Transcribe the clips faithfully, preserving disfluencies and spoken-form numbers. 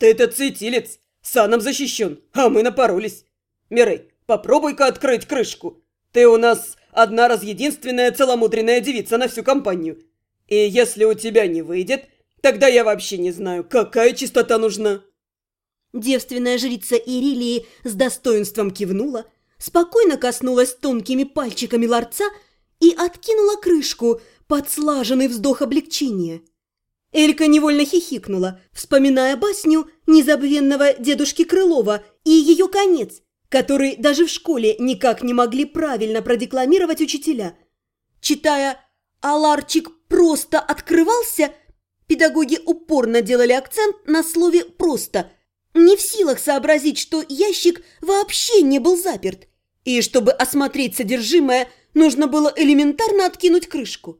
Ты этот светилец, саном защищен, а мы напоролись. Мирей, попробуй-ка открыть крышку. Ты у нас одна раз единственная целомудренная девица на всю компанию. И если у тебя не выйдет, тогда я вообще не знаю, какая чистота нужна». Девственная жрица Ирилии с достоинством кивнула, спокойно коснулась тонкими пальчиками ларца и откинула крышку под слаженный вздох облегчения. Элька невольно хихикнула, вспоминая басню незабвенного дедушки Крылова и ее конец, который даже в школе никак не могли правильно продекламировать учителя. Читая «А ларчик просто открывался», педагоги упорно делали акцент на слове «просто», не в силах сообразить, что ящик вообще не был заперт, и чтобы осмотреть содержимое, нужно было элементарно откинуть крышку.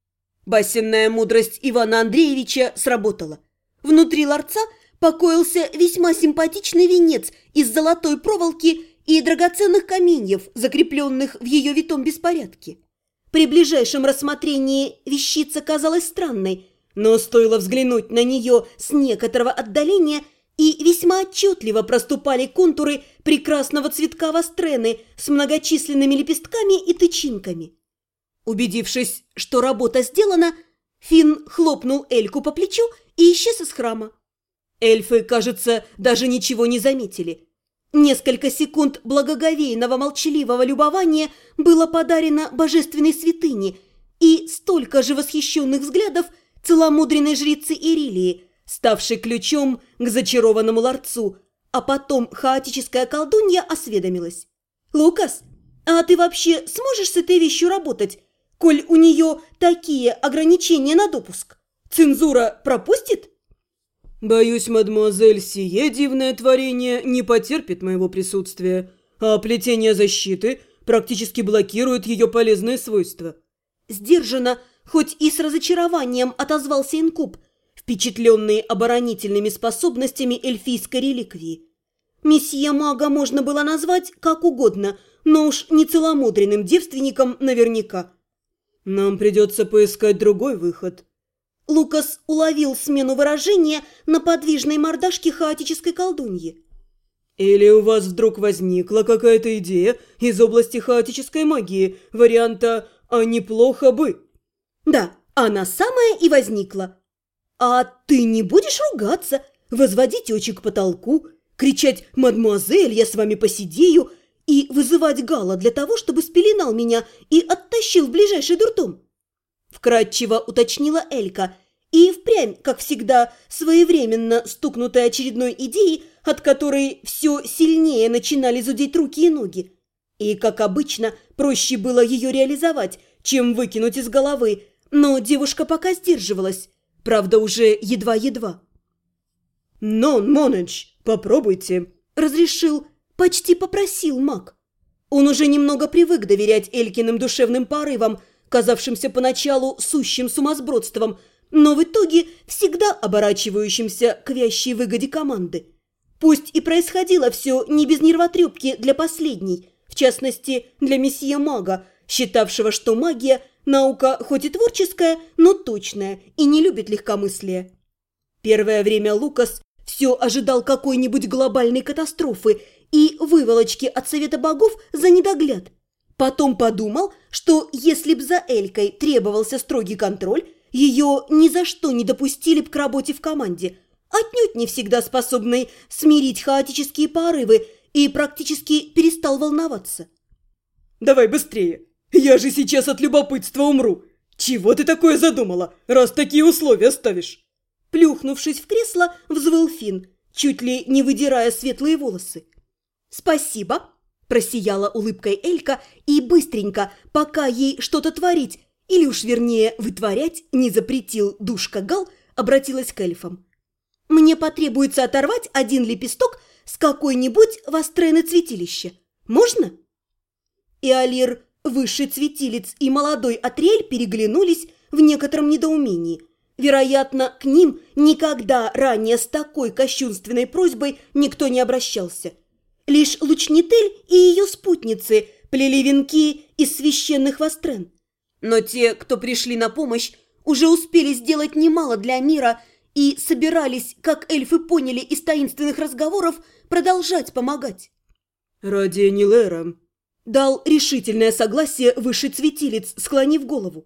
Басенная мудрость Ивана Андреевича сработала. Внутри ларца покоился весьма симпатичный венец из золотой проволоки и драгоценных каменьев, закрепленных в ее витом беспорядке. При ближайшем рассмотрении вещица казалась странной, но стоило взглянуть на нее с некоторого отдаления, и весьма отчетливо проступали контуры прекрасного цветка вострены с многочисленными лепестками и тычинками. Убедившись, что работа сделана, Финн хлопнул Эльку по плечу и исчез из храма. Эльфы, кажется, даже ничего не заметили. Несколько секунд благоговейного молчаливого любования было подарено божественной святыне и столько же восхищенных взглядов целомудренной жрицы Ирилии, ставшей ключом к зачарованному ларцу, а потом хаотическая колдунья осведомилась. «Лукас, а ты вообще сможешь с этой вещью работать, коль у нее такие ограничения на допуск? Цензура пропустит?» «Боюсь, мадемуазель, сие дивное творение не потерпит моего присутствия, а плетение защиты практически блокирует ее полезные свойства». Сдержанно, хоть и с разочарованием отозвался инкуб, впечатленный оборонительными способностями эльфийской реликвии. Месье мага можно было назвать как угодно, но уж не целомудренным девственником наверняка. «Нам придется поискать другой выход». Лукас уловил смену выражения на подвижной мордашке хаотической колдуньи. «Или у вас вдруг возникла какая-то идея из области хаотической магии, варианта «а неплохо бы»?» «Да, она самая и возникла. А ты не будешь ругаться, возводить очи к потолку, кричать «Мадемуазель, я с вами посидею» и вызывать Гала для того, чтобы спеленал меня и оттащил в ближайший дурдом?» Вкратчиво уточнила Элька, и впрямь, как всегда, своевременно стукнутая очередной идеей, от которой все сильнее начинали зудеть руки и ноги. И, как обычно, проще было ее реализовать, чем выкинуть из головы, но девушка пока сдерживалась, правда, уже едва-едва. «Нон, Монедж, попробуйте», — разрешил, почти попросил маг. Он уже немного привык доверять Элькиным душевным порывам, казавшимся поначалу сущим сумасбродством, но в итоге всегда оборачивающимся к вящей выгоде команды. Пусть и происходило все не без нервотрепки для последней, в частности, для месье мага, считавшего, что магия – наука хоть и творческая, но точная и не любит легкомыслия. Первое время Лукас все ожидал какой-нибудь глобальной катастрофы и выволочки от Совета богов за недогляд. Потом подумал, что если б за Элькой требовался строгий контроль, ее ни за что не допустили б к работе в команде, отнюдь не всегда способной смирить хаотические порывы, и практически перестал волноваться. «Давай быстрее! Я же сейчас от любопытства умру! Чего ты такое задумала, раз такие условия ставишь?» Плюхнувшись в кресло, взвыл Финн, чуть ли не выдирая светлые волосы. «Спасибо!» – просияла улыбкой Элька и быстренько, пока ей что-то творить, или уж вернее вытворять не запретил душка Гал, обратилась к эльфам. «Мне потребуется оторвать один лепесток с какой-нибудь вострены цветилища. Можно?» И Алир, высший цветилец, и молодой Атриэль переглянулись в некотором недоумении. Вероятно, к ним никогда ранее с такой кощунственной просьбой никто не обращался. Лишь Лучнитель и ее спутницы плели венки из священных вострен. Но те, кто пришли на помощь, уже успели сделать немало для мира, и собирались, как эльфы поняли из таинственных разговоров, продолжать помогать. «Ради Энилера», – дал решительное согласие высший цветилец, склонив голову.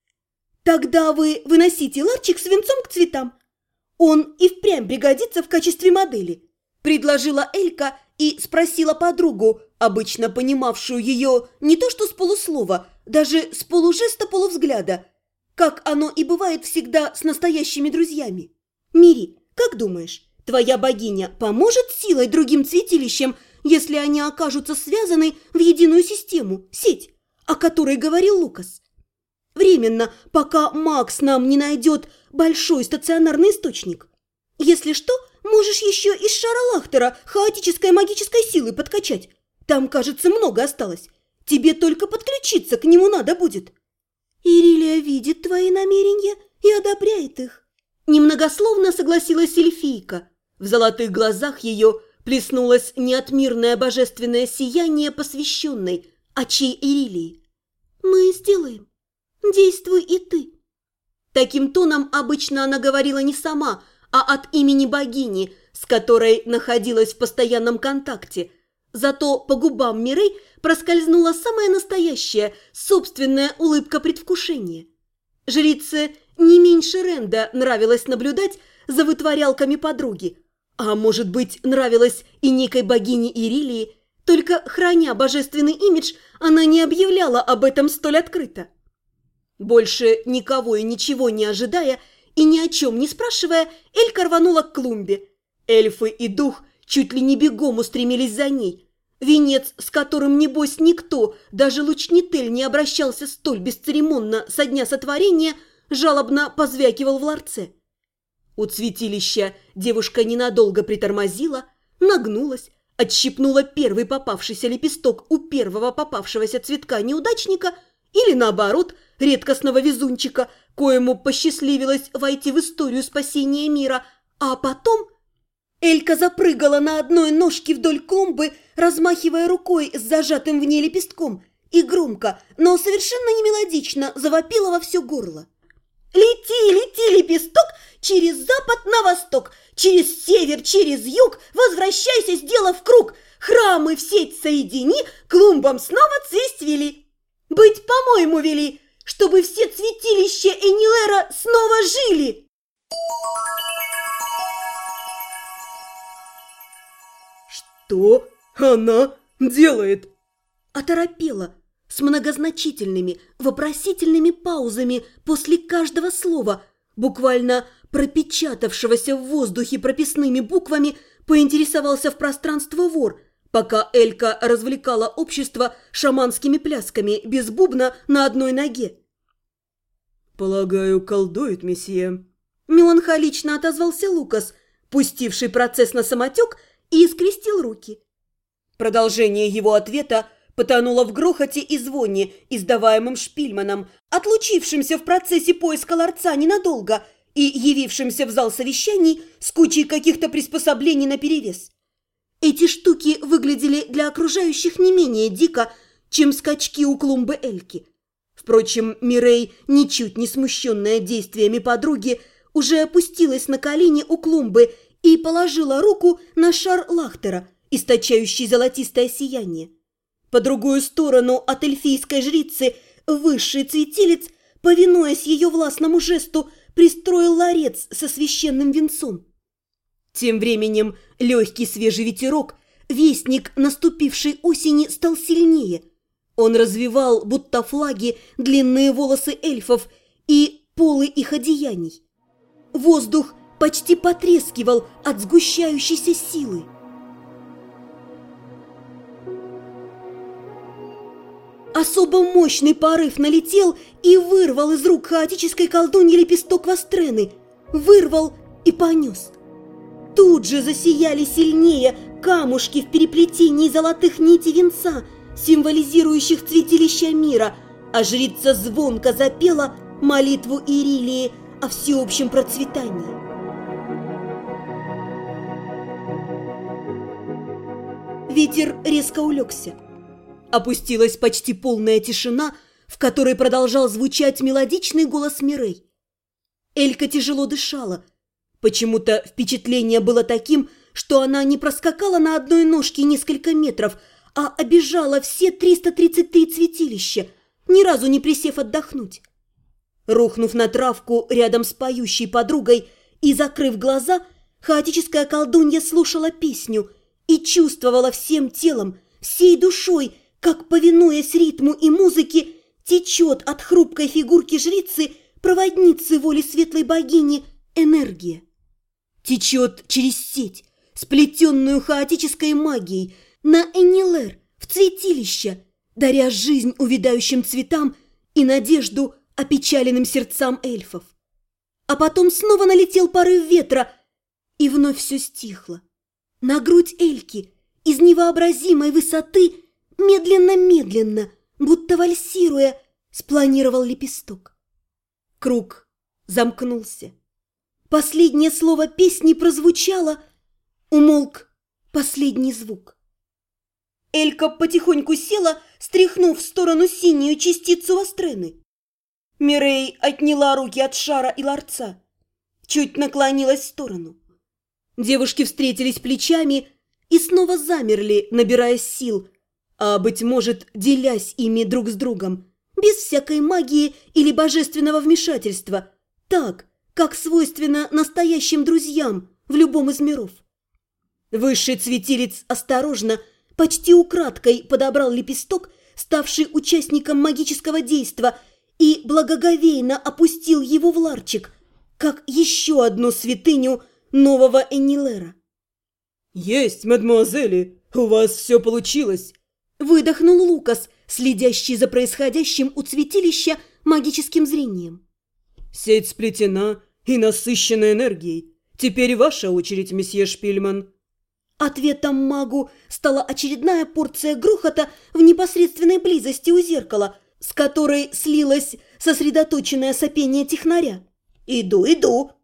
«Тогда вы выносите ларчик с венцом к цветам. Он и впрямь пригодится в качестве модели», – предложила Элька и спросила подругу, обычно понимавшую ее не то что с полуслова, даже с полужеста-полувзгляда, как оно и бывает всегда с настоящими друзьями. «Мири, как думаешь, твоя богиня поможет силой другим цветилищам, если они окажутся связаны в единую систему, сеть, о которой говорил Лукас? Временно, пока Макс нам не найдет большой стационарный источник. Если что, можешь еще из шара Лахтера хаотической магической силы подкачать. Там, кажется, много осталось. Тебе только подключиться к нему надо будет». «Ирилия видит твои намерения и одобряет их», – немногословно согласилась эльфийка. В золотых глазах ее плеснулось неотмирное божественное сияние посвященной, очей Ирилии. «Мы сделаем. Действуй и ты». Таким тоном обычно она говорила не сама, а от имени богини, с которой находилась в постоянном контакте. Зато по губам Мирей проскользнула самая настоящая, собственная улыбка предвкушения. Жрице не меньше Ренда нравилось наблюдать за вытворялками подруги, а может быть, нравилось и некой богине Ирилии, только, храня божественный имидж, она не объявляла об этом столь открыто. Больше никого и ничего не ожидая и ни о чем не спрашивая, Элька рванула к клумбе. Эльфы и дух чуть ли не бегом устремились за ней. Венец, с которым, небось, никто, даже Лучнитель, не обращался столь бесцеремонно со дня сотворения, жалобно позвякивал в ларце. У цветилища девушка ненадолго притормозила, нагнулась, отщипнула первый попавшийся лепесток у первого попавшегося цветка-неудачника или, наоборот, редкостного везунчика, коему посчастливилось войти в историю спасения мира, а потом... Элька запрыгала на одной ножке вдоль клумбы, размахивая рукой с зажатым в ней лепестком, и громко, но совершенно не мелодично завопила во все горло. «Лети, лети, лепесток, через запад на восток, через север, через юг, возвращайся, сделав круг, храмы в сеть соедини, клумбам снова цвесть вели. Быть, по-моему, вели, чтобы все цветилища Энилера снова жили!» «Что она делает?» Оторопела, с многозначительными, вопросительными паузами после каждого слова, буквально пропечатавшегося в воздухе прописными буквами, поинтересовался в пространство вор, пока Элька развлекала общество шаманскими плясками без бубна на одной ноге. «Полагаю, колдует месье», – меланхолично отозвался Лукас, пустивший процесс на самотек, и скрестил руки. Продолжение его ответа потонуло в грохоте и звоне, издаваемым Шпильманом, отлучившимся в процессе поиска ларца ненадолго и явившимся в зал совещаний с кучей каких-то приспособлений наперевес. Эти штуки выглядели для окружающих не менее дико, чем скачки у клумбы Эльки. Впрочем, Мирей, ничуть не смущенная действиями подруги, уже опустилась на колени у клумбы и положила руку на шар Лахтера, источающий золотистое сияние. По другую сторону от эльфийской жрицы высший цветилец, повинуясь ее властному жесту, пристроил ларец со священным венцом. Тем временем легкий свежий ветерок, вестник наступившей осени, стал сильнее. Он развивал, будто флаги, длинные волосы эльфов и полы их одеяний. Воздух почти потрескивал от сгущающейся силы. Особо мощный порыв налетел и вырвал из рук хаотической колдуньи лепесток вострены, вырвал и понес. Тут же засияли сильнее камушки в переплетении золотых нитей венца, символизирующих цветилища мира, а жрица звонко запела молитву Ирилии о всеобщем процветании. Ветер резко улегся. Опустилась почти полная тишина, в которой продолжал звучать мелодичный голос Мирей. Элька тяжело дышала. Почему-то впечатление было таким, что она не проскакала на одной ножке несколько метров, а обежала все триста тридцать три святилища, ни разу не присев отдохнуть. Рухнув на травку рядом с поющей подругой и закрыв глаза, хаотическая колдунья слушала песню и чувствовала всем телом, всей душой, как, повинуясь ритму и музыке, течет от хрупкой фигурки жрицы, проводницы воли светлой богини, энергия. Течет через сеть, сплетенную хаотической магией, на Эннилэр, в цветилище, даря жизнь увядающим цветам и надежду опечаленным сердцам эльфов. А потом снова налетел порыв ветра, и вновь все стихло. На грудь Эльки из невообразимой высоты медленно-медленно, будто вальсируя, спланировал лепесток. Круг замкнулся. Последнее слово песни прозвучало, умолк последний звук. Элька потихоньку села, стряхнув в сторону синюю частицу Вострены. Мирей отняла руки от шара и ларца, чуть наклонилась в сторону. Девушки встретились плечами и снова замерли, набирая сил, а, быть может, делясь ими друг с другом, без всякой магии или божественного вмешательства, так, как свойственно настоящим друзьям в любом из миров. Высший цветилец осторожно, почти украдкой подобрал лепесток, ставший участником магического действа, и благоговейно опустил его в ларчик, как еще одну святыню нового Эннилэра. «Есть, мадемуазели, у вас все получилось!» Выдохнул Лукас, следящий за происходящим у цветилища магическим зрением. «Сеть сплетена и насыщена энергией. Теперь ваша очередь, месье Шпильман». Ответом магу стала очередная порция грохота в непосредственной близости у зеркала, с которой слилось сосредоточенное сопение технаря. «Иду, иду!»